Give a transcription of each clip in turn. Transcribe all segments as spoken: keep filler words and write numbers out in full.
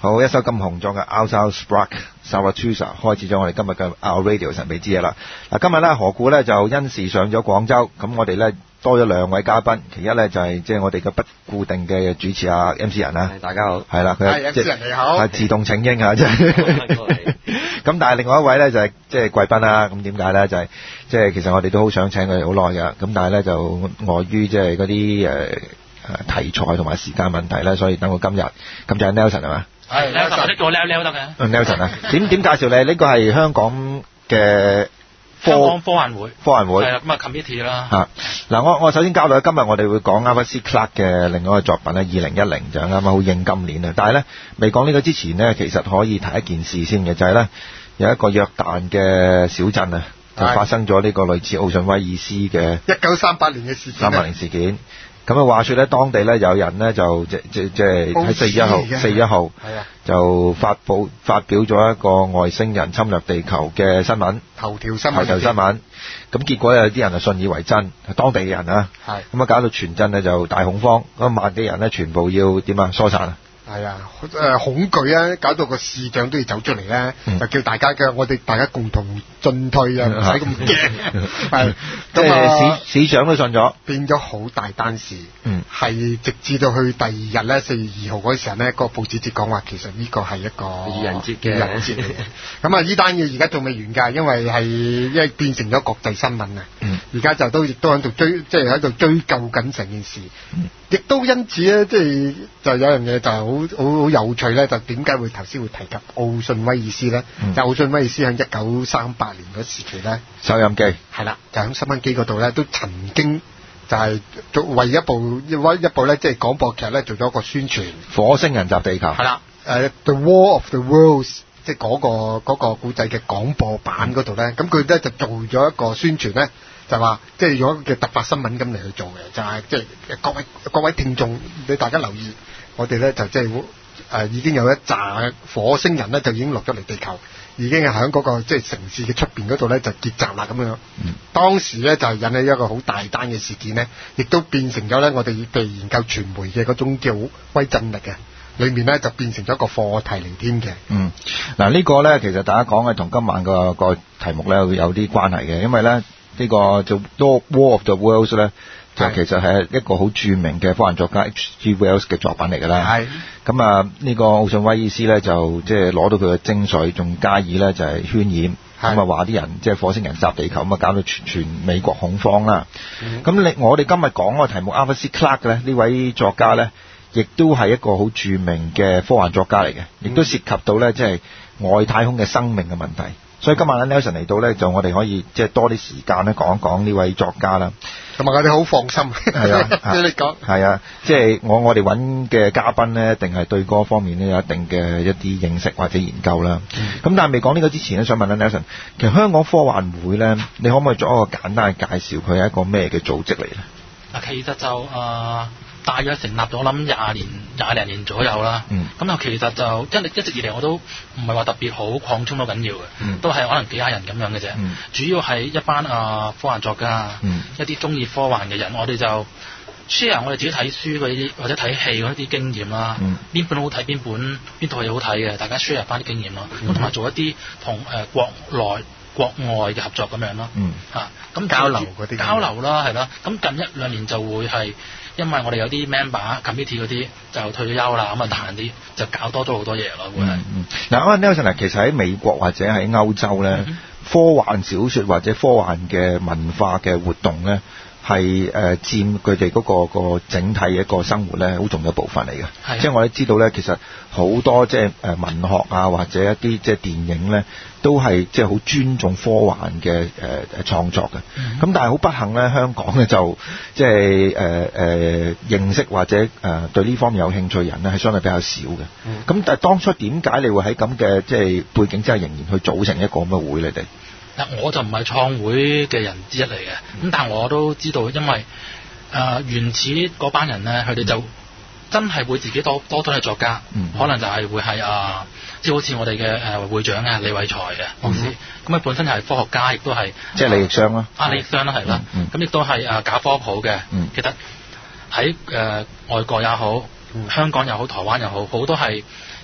好，一首咁雄壯嘅 Outside Sprague Zarathustra 開始咗我哋今日嘅 Our Radio 神秘之夜啦。嗱，今日咧何故咧就因事上咗廣州，咁我哋咧多咗兩位嘉賓，其一咧就係即係我哋嘅不固定嘅主持啊 M C 人啦。 大家好。 係啦，佢係 M C 人你好。 係自動請纓啊，即係。咁但係另外一位咧就係即係貴賓啦。咁點解咧？就係即係其實我哋都好想請佢哋好耐㗎，咁但係咧就礙於即係嗰啲誒誒題材同埋時間問題咧，所以等到今日。咁就係 Nelson 係嘛？ 係 Nelson，識咗 Nel Nel 得嘅。 Nelson 啊，點點介紹你？呢個係香港嘅香港科幻會。 科幻會。 係啦，咁啊 committee 啦。 嚇嗱，我我首先交代，今日我哋會講 Arthur C. Clarke 嘅另外一個作品咧，二零一零就啱啱好應今年啊。但係咧未講呢個之前呢，其實可以提一件事先嘅，就係咧有一個約旦嘅小鎮啊，就發生咗呢個類似奧遜威爾斯嘅一九三八年嘅事件。 三八年事件。咁啊，話說咧，當地咧有人咧就即即即係喺四月一號，四月一號就發佈發表咗一個外星人侵略地球嘅新聞， 頭條新聞， 頭條新聞。咁結果有啲人就信以為真，當地嘅人啊，咁啊搞到全鎮咧就大恐慌，咁萬幾人咧全部要點啊疏散啊。 係啊，誒、呃、恐懼啊，搞到個市長都要走出嚟咧、嗯，就叫大家嘅，我哋大家共同進退啊，唔使咁驚。係， 即係市市長都信咗， 變咗好大單事。嗯，係直至到去第二日咧，四月二號嗰時候咧，個報紙節講話，其實呢個係一個愚人節嘅愚人節嚟嘅。咁啊，呢單嘢而家仲未完㗎，因為係因為變成咗國際新聞啊。嗯，而家就都亦都喺度追，即係喺度追究緊成件事。嗯，亦都因此咧，即係就有樣嘢就係好。好好有趣咧，就點解會頭先會提及奧遜威爾斯咧？嗯、就奧遜威爾斯喺一九三八年嗰時期咧， 收音機係啦，就喺收音機嗰度咧，都曾經就係做為一部一一部咧，即係廣播劇咧，做咗一個宣傳。 火星人襲地球係啦，誒、uh, The War of the Worlds， 即係嗰個嗰個古仔嘅廣播版嗰度咧，咁佢咧就做咗一個宣傳咧，就話即係用一個嘅突發新聞咁嚟去做嘅，就係即係各位各位聽眾，你大家留意。我哋咧就即係誒已經有一紮火星人咧就已經落咗嚟地球，已經係喺嗰個即係城市嘅出邊嗰度咧就結集啦咁樣。嗯，當時咧就引起一個好大單嘅事件咧，亦都變成咗咧我哋被研究傳媒嘅嗰種叫威震力嘅，裏面咧就變成咗一個課題嚟添嘅。嗯， 嗱、這個、呢個咧其實大家講嘅同今晚個個題目咧會有啲關係嘅，因為咧呢、這個就 War of the Worlds 咧。就其實係一個好著名嘅科幻作家 H G Wells 嘅作品嚟㗎啦。係。咁啊，呢個奧遜威爾斯咧就即係攞到佢嘅精髓，仲加以咧就係渲染。咁啊話啲人即係火星人襲地球，咁啊搞到全全美國恐慌啦。咁、嗯、你我哋今日講個題目 Arthur C. Clarke 咧，呢位作家咧，亦都係一個好著名嘅科幻作家嚟嘅，亦都涉及到咧即係外太空嘅生命嘅問題。所以今晚咧 Nelson 嚟到咧，就我哋可以即係多啲時間咧講一講呢位作家啦。 同埋我哋好放心，係啊，你講係啊，即係我我哋揾嘅嘉賓咧，一定係對嗰方面咧有一定嘅一啲認識或者研究啦。咁、嗯、但係未講呢個之前咧，想問下 Nelson，其實香港科幻會咧，你可唔可以做一個簡單嘅介紹？佢係一個咩嘅組織嚟咧？ 嗱，其實就誒。呃大約成立咗，諗廿年、廿零年左右啦。嗯。咁就其實就一一直以嚟我都唔係話特別好擴充到緊要嘅、嗯，都係可能幾廿人咁樣嘅啫、嗯。主要係一班啊、呃、科幻作家，嗯、一啲中意科幻嘅人，我哋就 share 我哋自己睇書嗰啲或者睇戲嗰啲經驗啦。邊、嗯、本好睇，邊本邊套嘢好睇嘅，大家 share 翻啲經驗咯。咁同埋做一啲同誒國內國外嘅合作咁樣咯。嗯。嚇，咁交流嗰啲交流啦，係啦。咁近一兩年就會係。因為我哋有啲 member committee 嗰啲就退咗休啦，咁啊彈啲就搞多咗好多嘢咯，會係。嗯，嗱，阿 Nelson 其實喺美國或者喺歐洲咧、嗯，科幻小說或者科幻嘅文化嘅活動咧，係誒、呃、佔佢哋嗰個個整體嘅一個生活咧，好重要一部分嚟嘅。即係我哋知道咧，其實好多即係誒文學啊，或者一啲即係電影咧，都係即係好尊重科幻嘅誒誒創作嘅。咁、嗯、但係好不幸咧，香港咧就即係誒誒認識或者誒、呃、對呢方面有興趣人咧，係相對比較少嘅。咁、嗯、但係當初點解你會喺咁嘅即係背景之下，仍然去組成一個咁嘅會你哋？ 嗱，我就唔係創會嘅人之一嚟嘅，咁但係我都知道，因為誒、呃、原始嗰班人咧，佢哋就真係會自己多多都係作家，嗯、可能就係會係啊，即、呃、係好似我哋嘅誒會長啊李偉才嘅博士，咁、嗯、佢本身就係科學家，亦都係即係李奕商啦， 啊李奕商啦係啦，咁亦都係誒搞科普嘅、嗯，其實喺誒、呃、外國也好，香港又好，台灣又好，好多係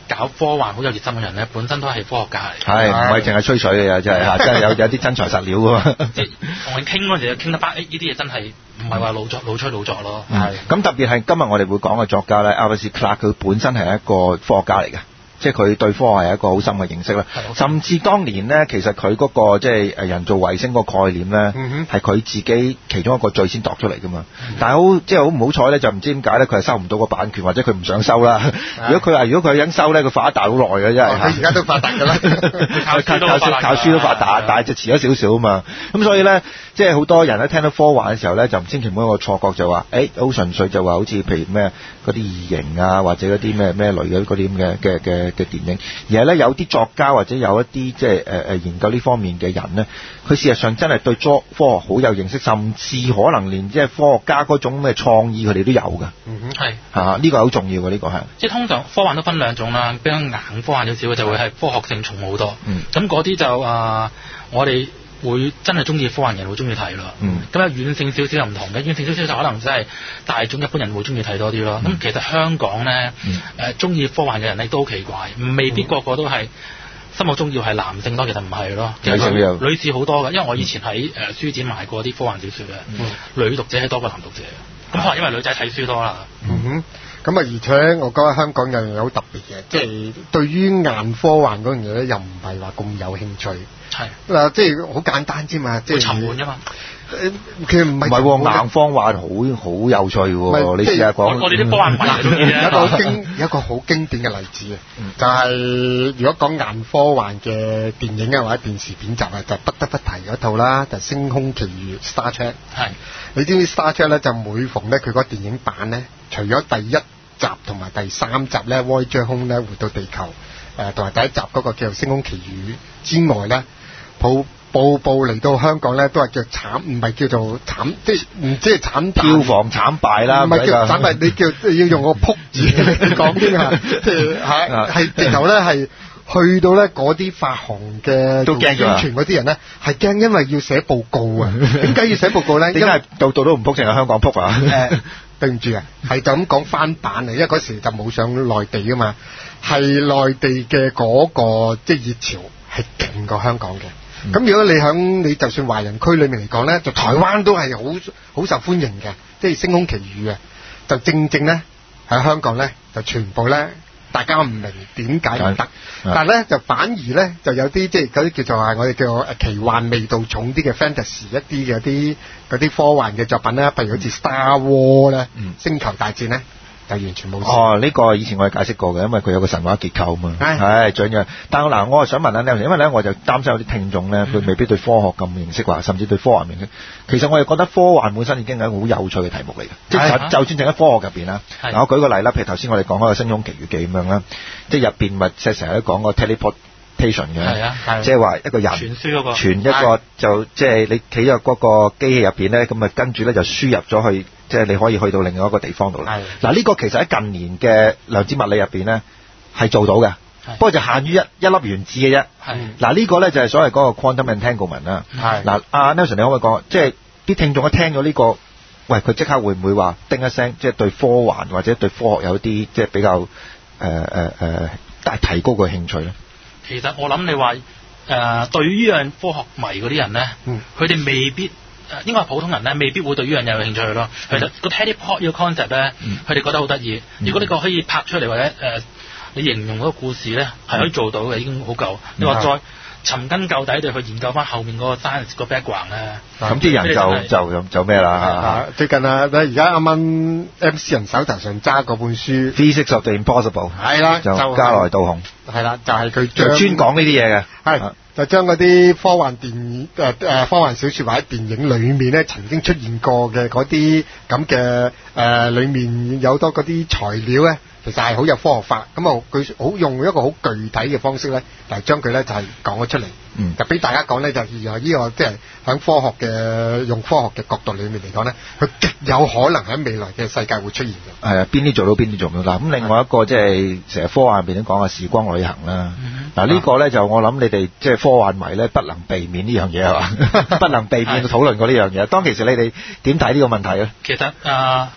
搞科幻好有熱心嘅人咧，本身都係科學家嚟。 係唔係淨係吹水嘅真係嚇，真係有有啲真材實料㗎嘛。 即係同佢傾嗰陣時，傾得翻，誒呢啲嘢真係唔係話老作老吹老作咯。 係咁特別係今日我哋會講嘅作家咧 Arthur Clarke 佢本身係一個科學家嚟嘅。即係佢對科學係一個好深嘅認識啦，甚至當年咧，其實佢嗰、那個即係誒人造衛星嗰個概念咧，係、嗯、佢自己其中一個最先度出嚟噶嘛。嗯、但係好即係好唔好彩咧，就唔知點解咧，佢係收唔到個版權，或者佢唔想收啦。如果佢話如果佢想收咧，佢發達好耐嘅真係。 佢而家都發達㗎啦， 靠書都發達， 靠書都發達，但係就遲咗少少啊嘛。咁所以咧，即係好多人咧聽到科幻嘅時候咧，就唔千祈唔好有個錯覺就話，誒好純粹就話好似譬如咩嗰啲異形啊，或者嗰啲咩咩類嘅嗰啲咁嘅嘅嘅嘅電影。而係咧有啲作家或者有一啲即係誒誒研究呢方面嘅人咧，佢事實上真係對科科學好有認識，甚至可能連即係科學家嗰種咩創意佢哋都有㗎。 嗯哼，係嚇，呢個係好重要嘅，呢、呢個係。即係通常科幻都分兩種啦，比較硬科幻少少嘅就會係科學性重好多。嗯。咁嗰啲就啊、呃，我哋會真係中意科幻人會中意睇咯。嗯。咁有軟性少少又唔同嘅，軟性少少就可能真係大眾一般人會中意睇多啲咯。咁、嗯、其實香港咧，誒中意科幻嘅人咧都好奇怪，未必個個都係心目中要係男性多，其實唔係咯。其實女士好多㗎，因為我以前喺誒書展賣過啲科幻小説嘅、嗯，女讀者係多過男讀者。咁可能因為女仔睇書多啦。 嗯哼。咁啊，而且我覺得香港有樣嘢好特別嘅，即係對於硬科幻嗰樣嘢咧，又唔係話咁有興趣。係嗱，即係好簡單啫嘛，即係沉悶啫嘛。誒，其實唔係唔係喎， 硬科幻好好有趣喎。你試下講， 我哋啲科幻迷中意有一個經有一個好經典嘅例子啊、嗯，就係、是、如果講硬科幻嘅電影啊或者電視片集啊，就不得不提嗰套啦，就係《星空奇遇》Star Trek。係，你知唔知 Star Trek 咧就每逢咧佢個電影版咧，除咗第一集同埋第三集咧 Voyager Home 咧回到地球，誒同埋第一集嗰個叫做《星空奇遇》之外咧，普步步嚟到香港咧，都係叫慘，唔係叫做慘，即係唔知係慘票房慘敗啦， 唔係叫慘敗，你叫要用個撲字嚟講添啊，即係係係直頭咧係去到咧嗰啲發行嘅都驚宣傳嗰啲人咧係驚，因為要寫報告啊。點解要寫報告咧？ 點解度度都唔撲，淨係香港撲啊？ 誒，對唔住啊，係就咁講翻版啊，因為嗰時就冇上內地噶嘛，係內地嘅嗰個即係熱潮係勁過香港嘅。咁、嗯、如果你響你就算華人區裏面嚟講咧，就台灣都係好好受歡迎嘅，即係《星空奇遇》啊，就正正咧喺香港咧就全部咧大家唔明點解唔得，但係咧就反而咧就有啲即係嗰啲叫做係我哋叫做奇幻味道重啲嘅 fantasy 一啲嘅啲嗰啲科幻嘅作品咧，譬如好似 Star War 咧、嗯，星球大戰咧。就完全冇事。 哦，呢、這個以前我哋解釋過嘅，因為佢有個神話結構啊嘛。係。係，長嘅。但係嗱，我係想問下呢，因為咧我就擔心有啲聽眾咧，佢未必對科學咁認識話，甚至對科幻認識。其實我哋覺得科幻本身已經係一個好有趣嘅題目嚟嘅。即係就算淨喺科學入邊啦。嗱，我舉個例啦，譬如頭先我哋講嗰個《星空奇遇記》咁樣啦，即係入邊咪即係成日都講個 teleportation 嘅。係啊。即係話一個人傳輸嗰個。傳一個就即係你企喺嗰個機器入邊咧，咁啊跟住咧就輸入咗去。即係你可以去到另外一個地方度啦。嗱，呢個其實喺近年嘅量子物理入邊咧係做到嘅，不過就限於一一粒原子嘅啫。嗱，呢個咧就係所謂嗰個 quantum entanglement 啦。嗱，阿 Nelson 你可唔可以講，即係啲聽眾一聽咗呢、呢個，喂佢即刻會唔會話叮一聲，即係對科幻或者對科學有啲即係比較誒誒誒大提高個興趣咧？ 其實我諗你話誒、呃、對於樣科學迷嗰啲人咧，佢、嗯、哋未必。誒應該係普通人咧，未必會對呢樣嘢有興趣咯。其實個 teleport 呢個 concept 咧，佢、嗯、哋覺得好得意。如果呢個可以拍出嚟或者誒、呃、你形容嗰個故事咧，係可以做到嘅，已經好夠。你話再尋根究底地去研究翻後面嗰個 science 個 background 咧，咁啲人就就就咩啦？ 最近啊，你而家啱啱 M C 人手頭上揸嗰本書 Physics of the Impossible 係啦， 就加來道雄係啦，就係佢專講呢啲嘢嘅係。就將嗰啲科幻電影誒誒科幻小説或者電影裏面咧曾經出現過嘅嗰啲咁嘅誒裏面有好多嗰啲材料咧，其實係好有科學化，咁啊佢好用一個好具體嘅方式咧嚟將佢咧就係講咗出嚟，嗯，就俾大家講咧就係呢個即係喺科學嘅用科學嘅角度裏面嚟講咧，佢極有可能喺未來嘅世界會出現嘅。係啊，邊啲做到邊啲做唔到嗱。咁另外一個即係成日科幻入邊都講嘅時光旅行啦。嗱、嗯、呢個咧就我諗你哋即係科幻迷咧不能避免呢樣嘢係嘛，不能避免討論過呢樣嘢。當其時你哋點睇呢個問題咧？ 其實啊。呃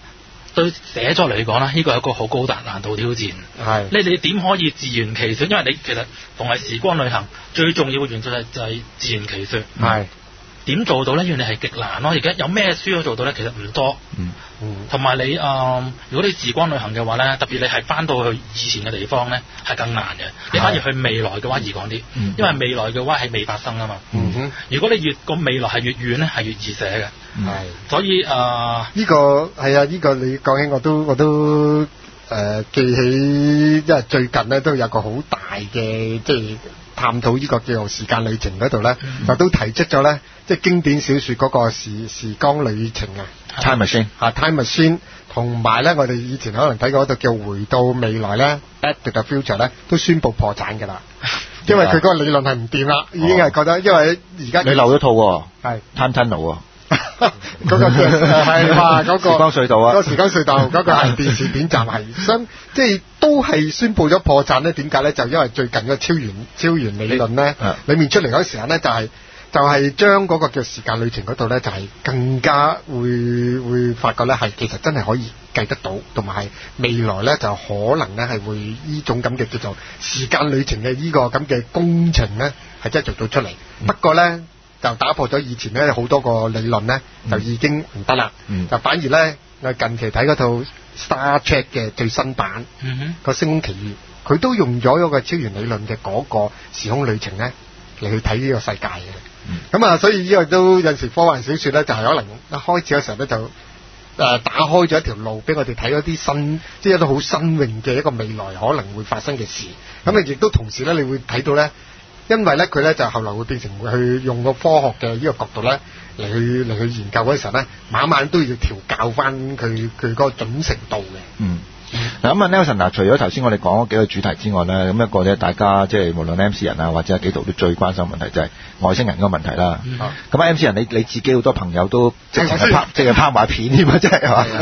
對寫作嚟講咧，呢個係一個好高大難度挑戰。 係你你點可以自圓其說？因為你其實逢係時光旅行最重要嘅元素就係就係自圓其說。 係點做到咧？因為你係極難咯。而家有咩書可以做到咧？其實唔多。 嗯嗯， 同埋你誒、呃，如果你時光旅行嘅話咧，特別你係翻到去以前嘅地方咧，係更難嘅。你反而去未來嘅話易講啲， 嗯、 因為未來嘅話係未發生啊嘛。 嗯哼， 如果你越個未來係越遠咧，係越易寫嘅。 係、 嗯，所以誒，呢、呃呢個係啊，呢、呢個你講起我都我都誒、呃、記起，因為最近咧都有個好大嘅即係探討呢個叫做時間旅程嗰度咧， 嗯、 就都提出咗咧，即係經典小説嗰個時時光旅程啊 ，Time Machine 啊 Time Machine，同埋咧我哋以前可能睇過嗰度叫回到未來咧 Back to the Future 咧，都宣布破產㗎啦，因為佢嗰個理論係唔掂啦，已經係覺得因為而家你漏咗套喎， 係 Time Tunnel 喎。 嗰個係話嗰個時光隧道啊， 嗰個時光隧道嗰個係電視短暫係，所即係都係宣布咗破產咧。點解咧？就因為最近個超弦超弦理論咧，裡面出嚟嗰時間咧，就係就係將嗰個叫時間旅程嗰度咧，就係更加會會發覺咧，係其實真係可以計得到，同埋係未來咧就可能咧係會呢種咁嘅叫做時間旅程嘅呢個咁嘅工程咧，係真係做到出嚟。嗯、不過咧，就打破咗以前咧好多個理論咧，就已經唔得啦。嗯、就反而咧，我近期睇嗰套 Star Trek 嘅最新版， 嗯、 個星空奇遇，佢都用咗一個超弦理論嘅嗰個時空旅程咧嚟去睇呢個世界嘅。咁啊、嗯，所以呢個都有時科幻小説咧，就係、是、可能一開始嘅時候咧就誒、呃、打開咗一條路俾我哋睇嗰啲新，即係一啲好新穎嘅一個未來可能會發生嘅事。咁啊、嗯，亦都同時咧，你會睇到咧。因為咧，佢咧就後來會變成去用個科學嘅呢個角度咧嚟去嚟去研究嗰時候咧，晚晚都要調教翻佢佢嗰個準程度嘅。嗯。 嗱咁啊 Nelson 嗱，除咗頭先我哋講嗰幾個主題之外咧，咁一個咧大家即係無論 M C 人啊或者紀陶都最關心嘅問題就係外星人嗰個問題啦。咁啊 M C 人你你自己好多朋友都直情係拍即係拍埋片添啊，真係係嘛？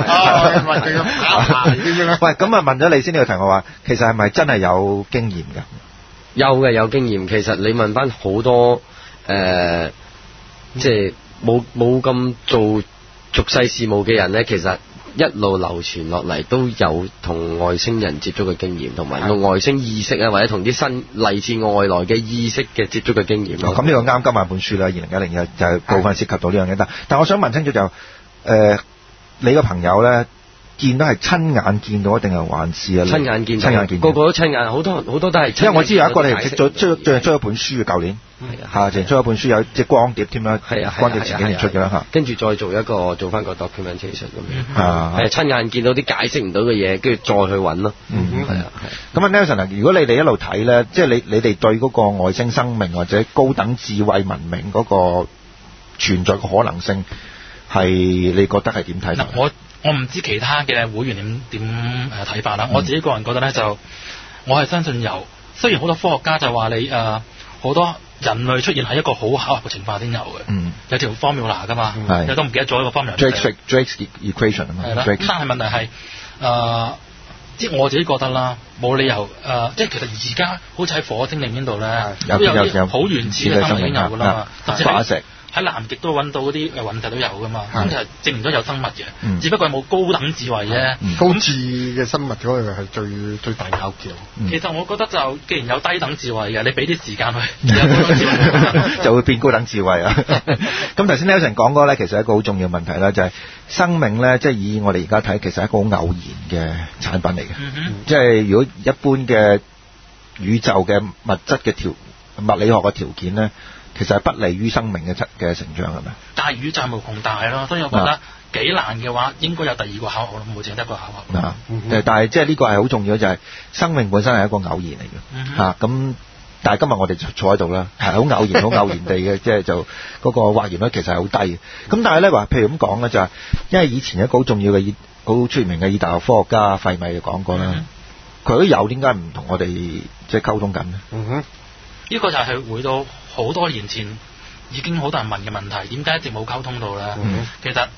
喂，咁啊問咗你先呢個題我話，其實係咪真係有經驗㗎？ 有嘅，有經驗。其實你問翻好多誒、呃，即係冇冇咁做俗世事務嘅人咧，其實一路流傳落嚟都有同外星人接觸嘅經驗，同埋同外星意識啊，或者同啲新嚟自外來嘅意識嘅接觸嘅經驗咯。 咁呢、哦、個啱今晚本書啦，二零一零嘅就係部分涉及到呢樣嘢。但但我想問清楚就誒、呃，你個朋友咧？見到係親眼見到，定係還是啊？ 親眼見到， 親眼見到， 個個都親眼，好多好多都係。 因為我知有一個你出出出出一本書嘅，舊年嚇，淨出一本書有隻光碟添啦， 係啊， 光碟前幾年出嘅啦嚇。 跟住再做一個做翻個 documentation 咁樣， 啊， 係親眼見到啲解釋唔到嘅嘢，跟住再去揾咯。 嗯， 係啊， 係。咁啊 Nelson 啊，如果你哋一路睇咧，即係你你哋對嗰個外星生命或者高等智慧文明嗰個存在嘅可能性，係你覺得係點睇？ 嗱，我。我唔知其他嘅會員點點誒睇法啦，嗯、我自己個人覺得咧就，我係相信有。雖然好多科學家就話你誒好、呃、多人類出現係一個好巧合嘅情況先有嘅，嗯、有條 formula 㗎嘛，有、嗯、都唔記得咗一個 formula。 Drake's Drake's equation 啊嘛。係啦， 咁但係問題係誒、呃，即係我自己覺得啦，冇理由誒、呃，即係其實而家好似喺火星定邊度咧，都有啲好原始嘅生命已經有㗎啦嘛，甚至係。喺南極都揾到嗰啲誒隕石都有噶嘛，咁就係證明咗有生物嘅，嗯、只不過係冇高等智慧啫。 嗯、高智嘅生物嗰個係最最大拗撬。 嗯、其實我覺得就既然有低等智慧嘅，你俾啲時間去，有高等智慧就會變高等智慧啊。咁頭先 Nelson 講過咧，其實係一個好重要問題啦，就係、是、生命咧，即、就、係、是、以我哋而家睇，其實係一個好偶然嘅產品嚟嘅。嗯哼即係如果一般嘅宇宙嘅物質嘅條物理學嘅條件咧。其實係不利於生命嘅嘅成長係咪？但係宇宙無窮大咯，所以我覺得幾難嘅話，應該有第二個巧合咯，冇淨得一個巧合。啊， 嗯、但係即係呢個係好重要，就係、是、生命本身係一個偶然嚟嘅。嗯、哼啊，咁但係今日我哋坐喺度啦，係好偶然、好偶然地嘅，即係就嗰個或然率其實係好低嘅。咁但係咧話，譬如咁講咧，就係、是、因為以前一個好重要嘅、好出名嘅意大利科學家費米就講過啦，佢、嗯、都有點解唔同我哋即係溝通緊呢？嗯哼， 呢個就係回到好多年前已經好多人問嘅問題，點解一直冇溝通到咧？嗯、其實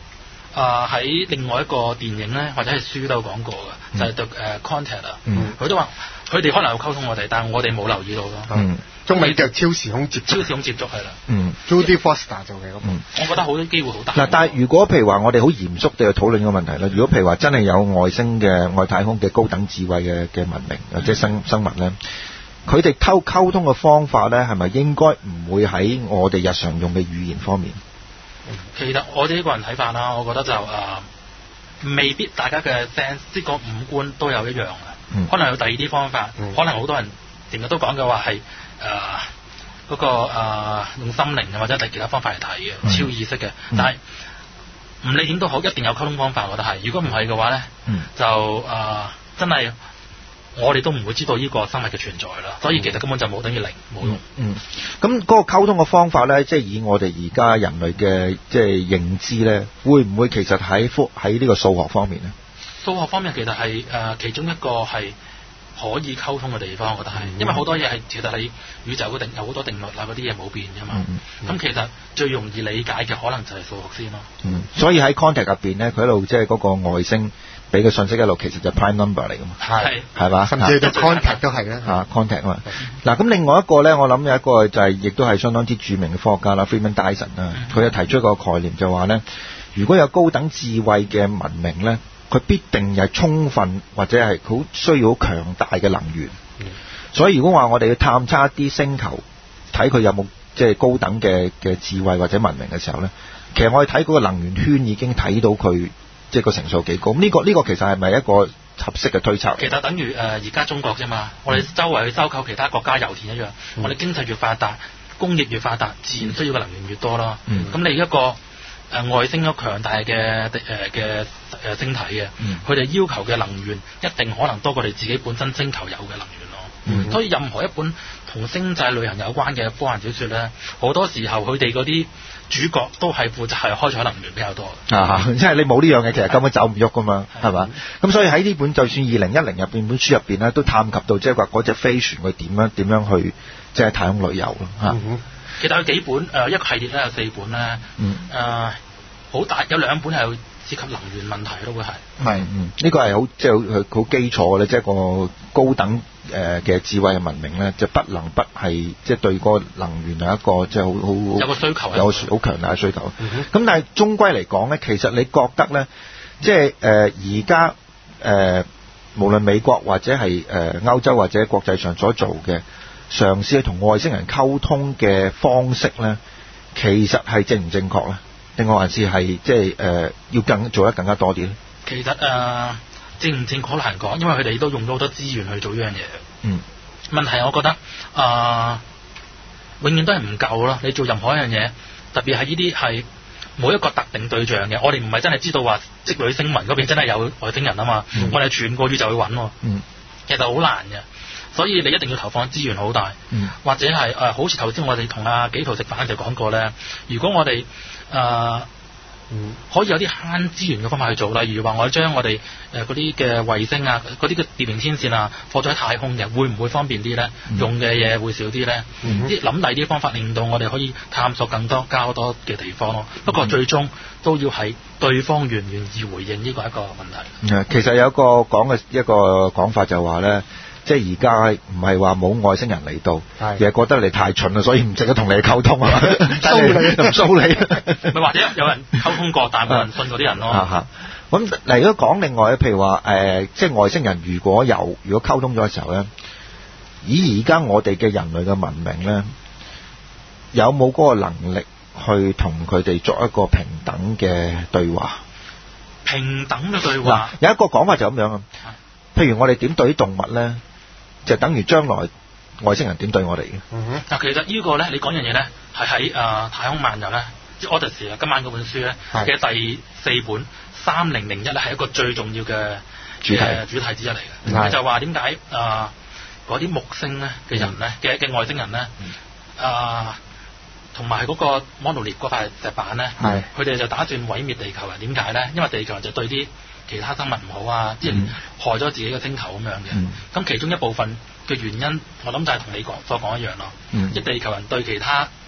啊喺另外一個電影咧，或者係書都有講過嘅，就係對誒 Contact 啊，佢都話佢哋可能有溝通我哋，但係我哋冇留意到咯。 嗯，中文叫超時空接觸， 超時空接觸係啦。 嗯 Jodie Foster 做嘅嗰部， 我覺得好多機會好大。 嗱，但係如果譬如話我哋好嚴肅地去討論個問題啦，如果譬如話真係有外星嘅外太空嘅高等智慧嘅嘅文明或者生生物咧，佢哋溝溝通嘅方法咧，係咪應該唔會喺我哋日常用嘅語言方面？ 其實我自己個人睇法啦，我覺得就誒、呃、未必大家嘅 sense 即個五官都有一樣嘅、嗯，可能有第二啲方法，嗯、可能好多人成日都講嘅話係誒嗰個、呃、用心靈或者第其他方法嚟睇嘅、嗯、超意識嘅，嗯、但係唔理點都好，一定有溝通方法，我覺得係。如果唔係嘅話咧、嗯，就誒、呃、真係。我哋都唔會知道呢個生物嘅存在啦，所以其實根本就冇等於零，冇用。嗯，咁、 嗯、嗰個溝通嘅方法咧，即係以我哋而家人類嘅即係認知咧，會唔會其實喺科喺呢個數學方面咧？ 數學方面其實係誒、呃、其中一個係可以溝通嘅地方，我覺得係、嗯，因為好多嘢係其實你宇宙嘅定有好多定律啊，嗰啲嘢冇變㗎嘛。咁、嗯嗯、其實最容易理解嘅可能就係數學先咯。嗯， 所以喺 Contact 入邊咧，佢一路即係嗰個外星。俾嘅信息一路其實就 prime number 嚟㗎嘛，係係嘛， 甚至到 contact 都係啦嚇 contact 啊嘛。嗱咁另外一個咧，我諗有一個就係、是、亦都係相當之著名嘅科學家啦 Freeman Dyson 啦，佢又提出一個概念就話咧，如果有高等智慧嘅文明咧，佢必定係充分或者係好需要好強大嘅能源。嗯、所以如果話我哋要探測一啲星球，睇佢有冇即係高等嘅嘅智慧或者文明嘅時候咧，其實我哋睇嗰個能源圈已經睇到佢。即係個成數幾高？咁、這、呢個呢、這個其實係咪一個合適嘅推測？ 其實等於誒而家中國啫嘛，我哋周圍去收購其他國家油田一樣，嗯、我哋經濟越發達，工業越發達，自然需要嘅能源越多咯。咁、嗯、你一個誒、呃、外星咗強大嘅誒嘅誒星體嘅，佢、嗯、哋要求嘅能源一定可能多過你自己本身星球有嘅能源咯。嗯、所以任何一本同星際旅行有關嘅科幻小説咧，好多時候佢哋嗰啲主角都係負責係開採能源比較多啊， 即係你冇呢樣嘢，其實根本走唔喐噶嘛，係嘛？咁所以喺呢本就算二零一零入邊本書入邊咧，都探及到即係話嗰隻飛船佢點樣點樣去即係太空旅遊咯嚇。 其實有幾本誒、呃、一個系列咧有四本咧，誒、嗯、好、呃、大有兩本係涉及能源問題都會係。係嗯，呢、這個係好即係好好基礎嘅咧，即係個高等誒嘅智慧嘅文明咧，就不能不係即係對個能源有一個即係好好有個需求，有好強大嘅需求。咁、嗯、但係終歸嚟講咧，其實你覺得咧，即係誒而家誒無論美國或者係誒歐洲或者國際上所做嘅嘗試去同外星人溝通嘅方式咧，其實係正唔正確咧？定還是係即係誒要更做得更加多啲咧？其實誒、呃、正唔正確難講，因為佢哋都用咗好多資源去做呢樣嘢。嗯，問題我覺得誒、呃、永遠都係唔夠咯。你做任何一樣嘢，特別係呢啲係冇一個特定對象嘅，我哋唔係真係知道話積女星雲嗰邊真係有外星人啊嘛。嗯、我哋全個宇宙去揾喎。嗯，其實好難嘅。所以你一定要投放資源好大，嗯、或者係誒、呃，好似頭先我哋同阿紀陶食飯就講過咧。如果我哋誒、呃嗯、可以有啲慳資源嘅方法去做，例如話我將我哋誒嗰啲嘅衛星啊，嗰啲嘅地平天線啊，放咗喺太空嘅，會唔會方便啲咧？嗯、用嘅嘢會少啲咧？啲諗第啲方法，令到我哋可以探索更多交多嘅地方咯。不過最終都要喺對方願唔願意回應，呢個係一個問題。嗯、其實有一個講嘅一個講法就話咧。即係而家唔係話冇外星人嚟到，而係覺得你太蠢啦，所以唔值得同你溝通啊！騷你就騷你，咪或者有人溝通過，但係冇人信嗰啲人咯。咁嗱，如果講另外咧，譬如話誒、呃，即係外星人如果有如果溝通咗嘅時候咧，以而家我哋嘅人類嘅文明咧，有冇嗰個能力去同佢哋作一個平等嘅對話？平等嘅對話，有一個講法就咁樣啊。譬如我哋點對啲動物咧？就等於將來外星人點對我哋嘅。嗯嗱，其實個呢個咧，你講樣嘢咧，係喺誒太空漫遊咧，即係 Odyssey 啊，今晚嗰本書咧嘅第四本三零零一咧，係一個最重要嘅主題主題之一嚟嘅。佢就話點解誒嗰啲木星咧嘅人咧嘅嘅外星人咧誒同埋嗰個 monolith 嗰塊石板咧，佢哋就打算毀滅地球啊？點解咧？因為地球人就對啲其他生物唔好啊，即係害咗自己嘅星球咁樣嘅。咁、嗯、其中一部分嘅原因，我諗就係同你講所講一樣咯。即、嗯、係地球人對其他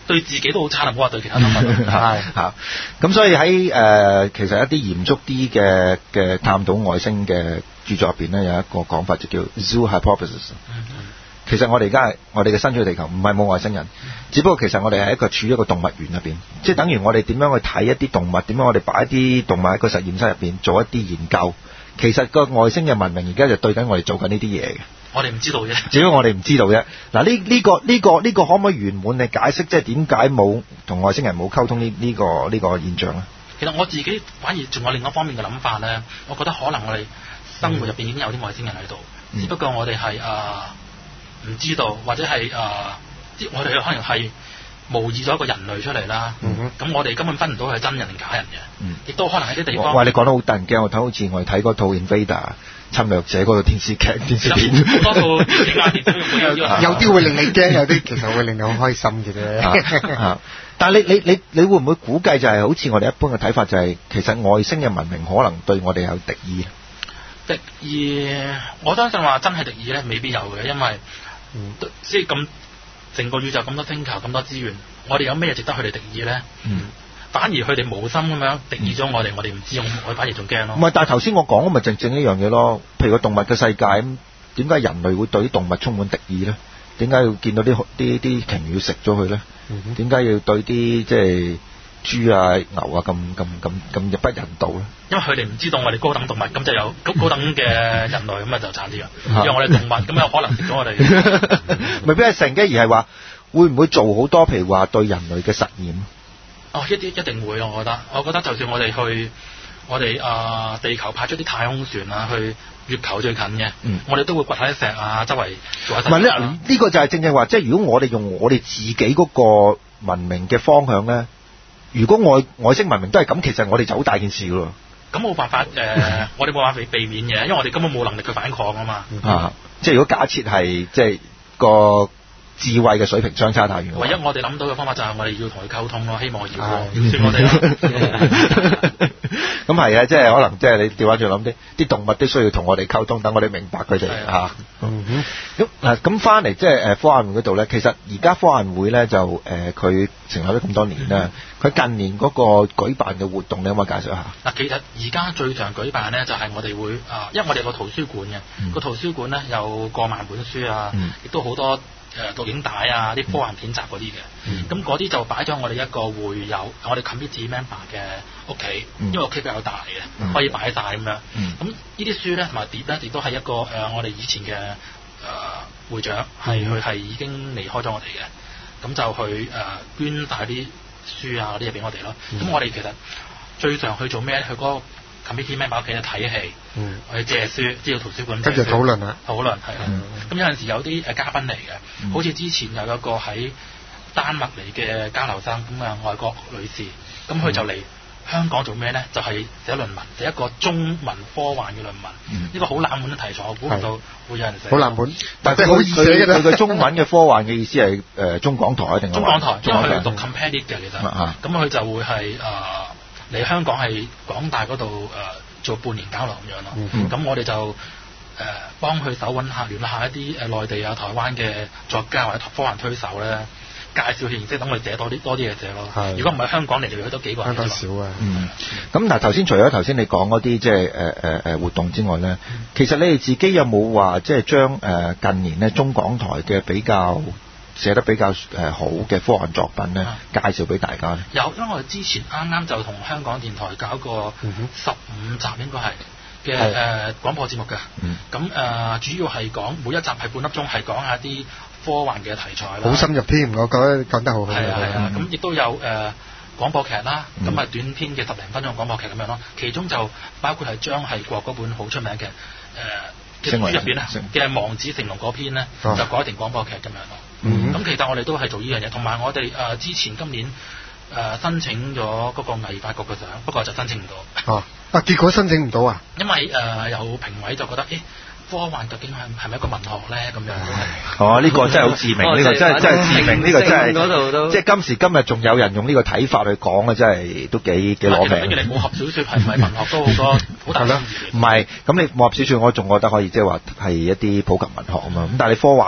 對自己都好差啦，唔好話對其他動物。 係嚇，咁所以喺誒、呃、其實一啲嚴肅啲嘅嘅探討外星嘅著作入邊咧，有一個講法就叫 Zoo Hypothesis。嗯嗯其實我哋而家我哋嘅身處地球唔係冇外星人，只不過其實我哋係一個處於一個動物園入邊，即係等於我哋點樣去睇一啲動物，點樣我哋擺一啲動物喺個實驗室入邊做一啲研究。其實個外星嘅文明而家就對緊我哋做緊呢啲嘢嘅。 我哋唔知道啫， 只不過我哋唔知道啫。嗱呢呢個呢、這個呢、這個可唔可以圓滿地解釋，即係點解冇同外星人冇溝通呢、這、呢個呢、這個現象咧？ 其實我自己反而仲有另一方面嘅諗法咧，我覺得可能我哋生活入邊已經有啲外星人喺度，嗯、只不過我哋係啊。唔知道，或者係誒、呃，我哋可能係模擬咗一個人類出嚟啦。咁、嗯、我哋根本分唔到佢係真人定假人嘅。亦、嗯、都可能喺啲地方。 哇！你講得好突然驚，我睇好似我哋睇嗰套 Invader 侵略者嗰個電視劇、電視片。多套電視劇都會有有啲會令你驚，有啲其實會令你好開心嘅啫。 啊、但係你你你你會唔會估計就係好似我哋一般嘅睇法、就係，就係其實外星嘅文明可能對我哋有敵意？ 敵意，我相信話真係敵意咧，未必有嘅，因為。嗯，即係咁，成個宇宙咁多星球咁多資源，我哋有咩值得佢哋敵意咧？嗯，反而佢哋無心咁樣敵意咗我哋，嗯、我哋唔知，我反而仲驚咯。唔係，但係頭先我講嘅咪正正一樣嘢咯。譬如個動物嘅世界咁，點解人類會對啲動物充滿敵意咧？點解要見到啲啲啲鯨魚要食咗佢咧？點解、嗯、要對啲即係豬啊牛啊咁咁咁咁不人道咧？ 因為佢哋唔知道我哋高等動物，咁就有高高等嘅人類，咁啊就慘啲啦。因為我哋動物，咁有可能食咗我哋。 未必係成嘅，而係話會唔會做好多譬如話對人類嘅實驗？ 哦，一啲一定會，我覺得。我覺得就算我哋去，我哋啊、呃、地球派出啲太空船啊，去月球最近嘅，嗯、我哋都會掘下啲石啊，周圍做一實驗。唔係咧，呢、 呢個就係正正話，即係如果我哋用我哋自己嗰個文明嘅方向咧，如果外外星文明都係咁，其實我哋就好大件事噶咯。 咁冇辦法誒，呃、我哋冇辦法避免嘅，因為我哋根本冇能力去反抗啊嘛。 啊，即係如果假設係即係個智慧嘅水平相差太遠。 唯一我哋諗到嘅方法就係我哋要同佢溝通咯，希望要要算我哋啦。 咁係啊，即係可能即係你調翻轉諗啲，啲動物都需要同我哋溝通，等我哋明白佢哋嚇。咁嗱咁翻嚟即係誒科幻會嗰度咧，其實而家科幻會咧就誒佢、呃、成立咗咁多年啦，佢、嗯、近年嗰個舉辦嘅活動，你可唔可以介紹下？嗱， 其實而家最常舉辦咧就係我哋會啊、呃，因為我哋有個圖書館嘅，嗯、個圖書館咧有過萬本書啊，亦、嗯、都好多。誒錄影帶啊，啲科幻片集嗰啲嘅，咁嗰啲就擺咗我哋一個會友，我哋 committee member 嘅屋企，嗯、因為屋企比較大嘅，嗯、可以擺晒咁樣。咁呢啲書咧同埋碟咧，亦都係一個誒、呃、我哋以前嘅誒、呃、會長，係佢係已經離開咗我哋嘅，咁就去誒、呃、捐大啲書啊嗰啲嘢俾我哋咯。咁、嗯、我哋其實最常去做咩咧？去嗰個 committee member 屋企咧睇戲，嗯、去借書，知道圖書館。 跟住討論啊， 討論係啦。咁、嗯、有陣時有啲誒嘉賓嚟嘅，嗯、好似之前又有一個喺丹麥嚟嘅交流生，咁啊外國女士，咁佢就嚟香港做咩咧？就係、是、寫論文，寫一個中文科幻嘅論文。呢、嗯、個好冷門嘅題材，我估唔到會有人寫。好冷門， 但係佢佢佢嘅中文嘅科幻嘅意思係誒、呃、中港台定係？ 中港台，因為佢讀 comparative 嘅其實，咁佢、啊、就會係誒。呃嚟香港係港大嗰度誒做半年交流咁樣咯，咁、嗯、我哋就誒、呃、幫佢手揾下聯絡下一啲誒內地啊、台灣嘅作家或者科幻推手咧，介紹佢，即係等佢寫多啲多啲嘢寫咯。的如果唔係香港嚟，嚟去都幾個人。香港少啊。嗯。咁嗱，頭先除咗頭先你講嗰啲即係誒誒誒活動之外咧，嗯、其實你哋自己有冇話即係將誒近年咧中港台嘅比較寫得比較誒好嘅科幻作品咧，介紹俾大家咧。有，因為我哋之前啱啱就同香港電台搞過十五集應該係嘅誒廣播節目嘅。咁誒、呃、主要係講每一集係半粒鐘，係講下啲科幻嘅題材啦。好深入添，我覺得講得好好。係啊係啊，咁亦都有誒、呃、廣播劇啦，咁啊、嗯、短篇嘅十零分鐘廣播劇咁樣咯。其中就包括係張係國嗰本好出名嘅誒。呃嘅書入邊咧嘅《望子成龍》嗰篇咧，就改成廣播劇咁樣咯。咁、嗯、哼其實我哋都係做呢樣嘢，同埋我哋誒、呃、之前今年誒、呃、申請咗嗰個藝發局嘅獎，不過就申請唔到。哦，啊結果申請唔到啊？因為誒、呃、有評委就覺得，誒科幻究竟係係咪一個文學咧？咁樣。哦，呢、這個真係好致命，呢、這個真係真係致命，呢個真係。即係今時今日仲有人用呢個睇法去講啊，真係都幾幾攞命。等於你武俠小説係唔係文學都好多好大爭議。唔係，咁你武俠小説我仲覺得可以，即係話係一啲普及文學啊嘛。咁但係你科幻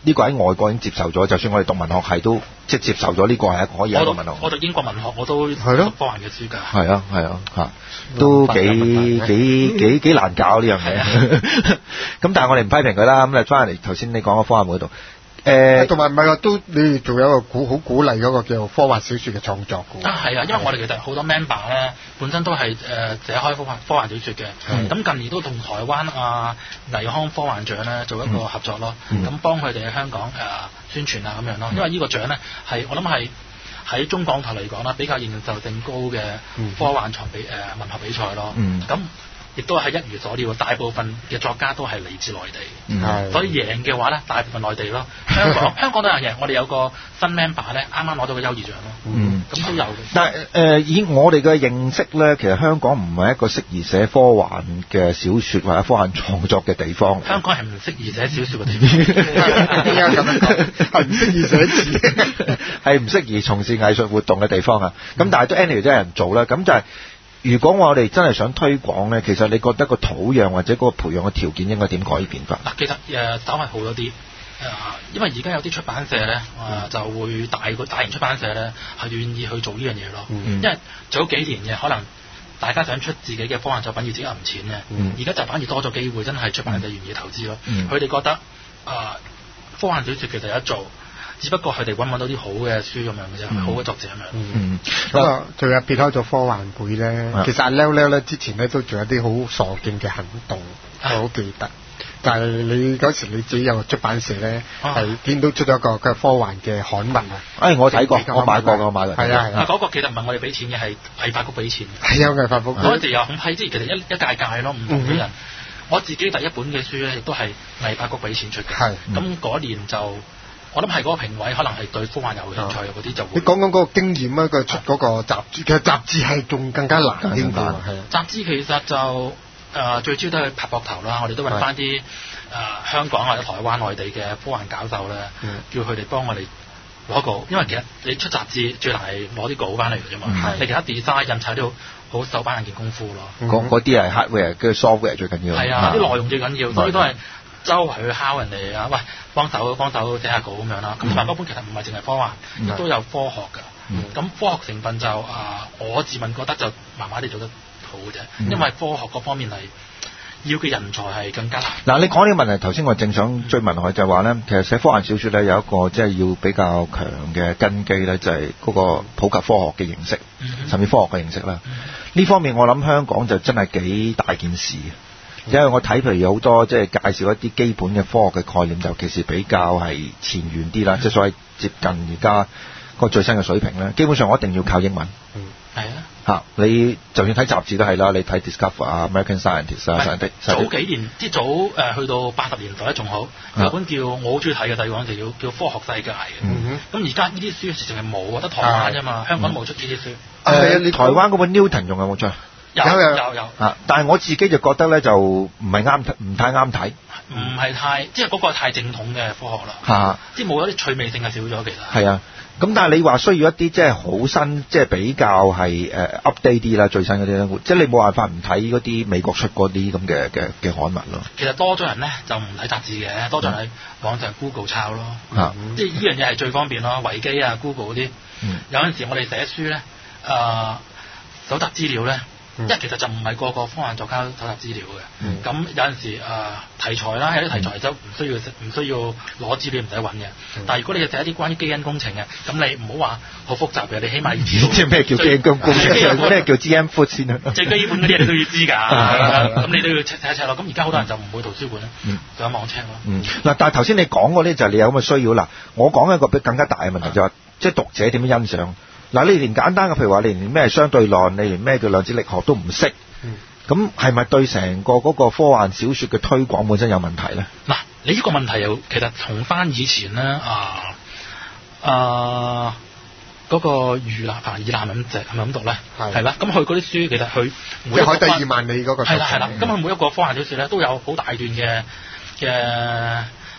呢個喺外國已經接受咗，就算我哋讀文學系都即係接受咗呢個係一個可以一個文學。 我讀英國文學我都讀科幻嘅書㗎。 係啊係啊嚇，都幾幾幾幾難搞呢樣嘢。咁但係我哋唔批評佢啦。咁你翻嚟頭先你講嘅科幻嗰度。誒， 同埋唔係話都你仲有一個鼓好鼓勵嗰個叫科幻小説嘅創作嘅。 啊，係啊，因為我哋其實好多 member 咧，本身都係誒寫開科幻科幻小説嘅。咁近年都同台灣啊倪匡科幻獎咧做一個合作咯。咁幫佢哋喺香港誒宣傳啊咁樣咯。因為呢個獎咧係我諗係喺中港台嚟講啦，比較認受性高嘅科幻創比誒文學比賽咯。咁亦都係一如所料，大部分嘅作家都係嚟自內地，嗯、所以贏嘅話咧，大部分內地咯。香港香港都有贏，我哋有個新 member 咧，啱啱攞到個優異獎咯。嗯，咁都有嘅。 但係誒、呃，以我哋嘅認識咧，其實香港唔係一個適宜寫科幻嘅小説或者科幻創作嘅地方。 香港係唔適宜寫小説嘅地方。 點解咁樣講？係唔適宜寫字， 係唔適宜從事藝術活動嘅地方啊。咁、嗯、但係都 anyway 都有人做啦。咁就係、是。如果我哋真係想推廣咧，其實你覺得個土壤或者嗰個培養嘅條件應該點改變法？ 嗱，其實誒稍為好咗啲，誒、呃，因為而家有啲出版社咧，誒、呃、就會大個大型出版社咧係願意去做呢樣嘢咯。嗯、因為早幾年嘅可能大家想出自己嘅科幻作品要自己揞錢嘅，而家、嗯、就反而多咗機會，真係出版社願意投資咯。佢哋、嗯、覺得誒、呃、科幻小説其實有得做。只不過佢哋揾唔揾到啲好嘅書咁樣嘅啫，嗯、好嘅作者咁樣。 嗯，咁啊，仲有撇開咗科幻會咧，嗯、其實阿 Leo Leo 咧之前咧都做一啲好傻勁嘅行動，我好、嗯、記得。但係你嗰時你自己有個出版社咧，係、啊、見到出咗一個嘅科幻嘅刊物啊。誒， 我睇過，我買過，我買過。 係啊係啊。 嗰個其實唔係我哋俾錢嘅，係藝發局俾錢。 係啊，藝發局。 嗰陣時又咁係，即係其實一一屆屆咯，唔同嘅人。嗯、我自己第一本嘅書咧，亦都係藝發局俾錢出嘅。係。咁嗰年就。我諗係嗰個評委可能係對科幻有興趣嗰啲就會。你講講嗰個經驗啊，佢出嗰個雜誌，其實雜誌係仲更加難啲㗎。係啊， 雜誌其實就誒、呃、最主要都係拍膊頭啦，我哋都揾翻啲誒香港或者台灣內地嘅科幻教授咧，嗯、叫佢哋幫我哋攞稿，因為其實你出雜誌最難係攞啲稿翻嚟嘅啫嘛。嗯、你其他 design 印刷都好手板眼見功夫咯。 講嗰啲係 hardware，跟住 software 最緊要。 係啊，啲內容最緊要，所以都係。周圍去敲人哋啊！喂，幫手幫手寫下稿咁樣啦。咁同埋嗰本其實唔係淨係科幻，亦都有科學㗎。咁、嗯、科學成分就啊、呃，我自問覺得就麻麻地做得好嘅啫。嗯、因為科學嗰方面係要嘅人才係更加難。嗱、嗯，你講呢個問題，頭先我正想追問佢就係話咧，其實寫科幻小説咧有一個即係要比較強嘅根基咧，就係、是、嗰個普及科學嘅認識，嗯、甚至科學嘅認識啦。呢、嗯、方面我諗香港就真係幾大件事。因為我睇譬如有好多即係介紹一啲基本嘅科學嘅概念，尤其是比較係前沿啲啦，即係、嗯、所謂接近而家個最新嘅水平咧。基本上我一定要靠英文。嗯，係啊。嚇，你就算睇雜誌都係啦，你睇 Discover 啊、American Scientist 啊、Scientist。早幾年即係早誒、呃、去到八十年代咧仲好，有本叫我好中意睇嘅，第二講就叫叫科學世界嘅。咁而家呢啲書實情係冇，得台灣啫嘛，香港都冇出呢啲書。誒，你台灣嗰本 Newton 仲有冇出？有有有有，有啊！但係我自己就覺得咧，就唔係啱睇，唔太啱睇。唔係太，即係嗰個太正統嘅科學啦。嚇、啊！即係冇一啲趣味性係少咗，其實。係啊，咁但係你話需要一啲即係好新，即係比較係誒 update 啲啦，最新嗰啲咧，即係你冇辦法唔睇嗰啲美國出嗰啲咁嘅嘅嘅刊物咯。其實多咗人咧就唔睇雜誌嘅，多咗人喺網上 Google 抄咯。嚇、嗯！即係呢樣嘢係最方便咯，維基啊、Google 嗰啲。嗯、有陣時我哋寫書咧，誒、呃，搜集資料咧。因為其實就唔係個個科幻作家搜集資料嘅，咁、嗯、有陣時誒、呃、題材啦，有啲題材就唔需要唔需要攞資料唔使揾嘅。嗯、但係如果你係寫一啲關於基因工程嘅，咁你唔好話好複雜嘅，你起碼要知道。即係咩叫基因工程？咩叫 G M food 先啊？最基本嗰啲嘢你都要知㗎，咁你都要 check 一 check 咯。咁而家好多人就唔會圖書館咧，嗯、就喺網 check 咯。嗱、嗯，但係頭先你講嗰啲就係你有咁嘅需要啦。我講一個比更加大嘅問題就係、是，即係讀者點樣欣賞。嗱，你連簡單嘅譬如話，你連咩相對論，你連咩叫量子力學都唔識，咁係咪對成個嗰個科幻小説嘅推廣本身有問題咧？嗱，你呢個問題又其實從翻以前咧啊啊嗰個余南凡、以南咁隻係咪咁讀咧？係啦，咁佢嗰啲書其實佢每一個海底二萬里嗰個係啦係啦，咁佢每一個科幻小説咧都有好大段嘅嘅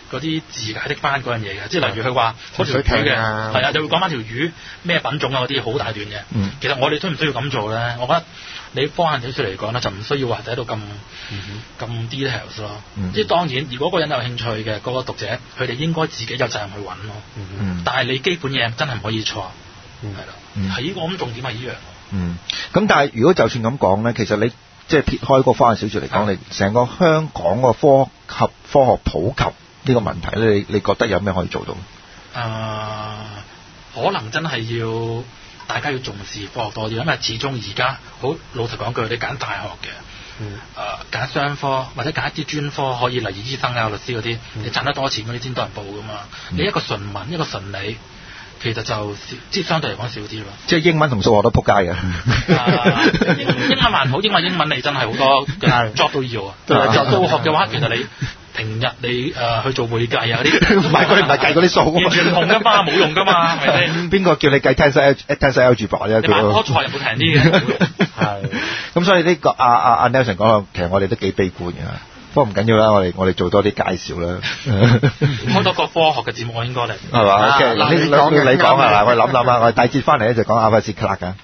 嗰啲字解釋翻嗰樣嘢嘅，即係例如佢話嗰條魚嘅， 啊係啊，就會講翻條魚咩品種啊嗰啲好大段嘅。 嗯、 其實我哋需唔需要咁做咧？我覺得你科幻小説嚟講咧，就唔需要話寫到咁咁、嗯、details 咯。 嗯、 即係當然，如果個人有興趣嘅嗰、嗰個讀者，佢哋應該自己有責任去揾咯。 嗯、 但係你基本嘢真係唔可以錯，係啦、 嗯。 係呢個咁重點係依樣。 嗯，咁但係如果就算咁講咧，其實你即係撇開個科幻小説嚟講，你成個香港個科及科學普及呢個問題咧，你你覺得有咩可以做到？誒、 呃，可能真係要大家要重視科學多啲，因為始終而家好老實講句，你揀大學嘅，誒、嗯、揀、呃、商科或者揀一啲專科，可以例如醫生啊、律師嗰啲，嗯、你賺得多錢嗰啲先多人報噶嘛。嗯、你一個純文一個純理。其實就即係相對嚟講少啲咯，即係英文同數學都撲街嘅。 英英文還好，英文英文你真係好多 job 都要啊。數學嘅話，其實你平日你誒、呃、去做會計啊嗰啲， 唔係佢哋唔係計嗰啲數， 完全唔同噶嘛，冇用噶嘛，係咪先？ 邊個叫你計 tensor tensor algebra 啫？ 你買科菜又會平啲嘅。 係。咁所以呢、這個阿阿阿 Nelson 講到，其實我哋都幾悲觀嘅。不過唔緊要啦，我哋我哋做多啲介紹啦。 開多個科學嘅節目我應該嚟。 係嘛？OK，你你講係啦，我諗諗啊，我哋第節翻嚟咧就講阿費斯克拉㗎。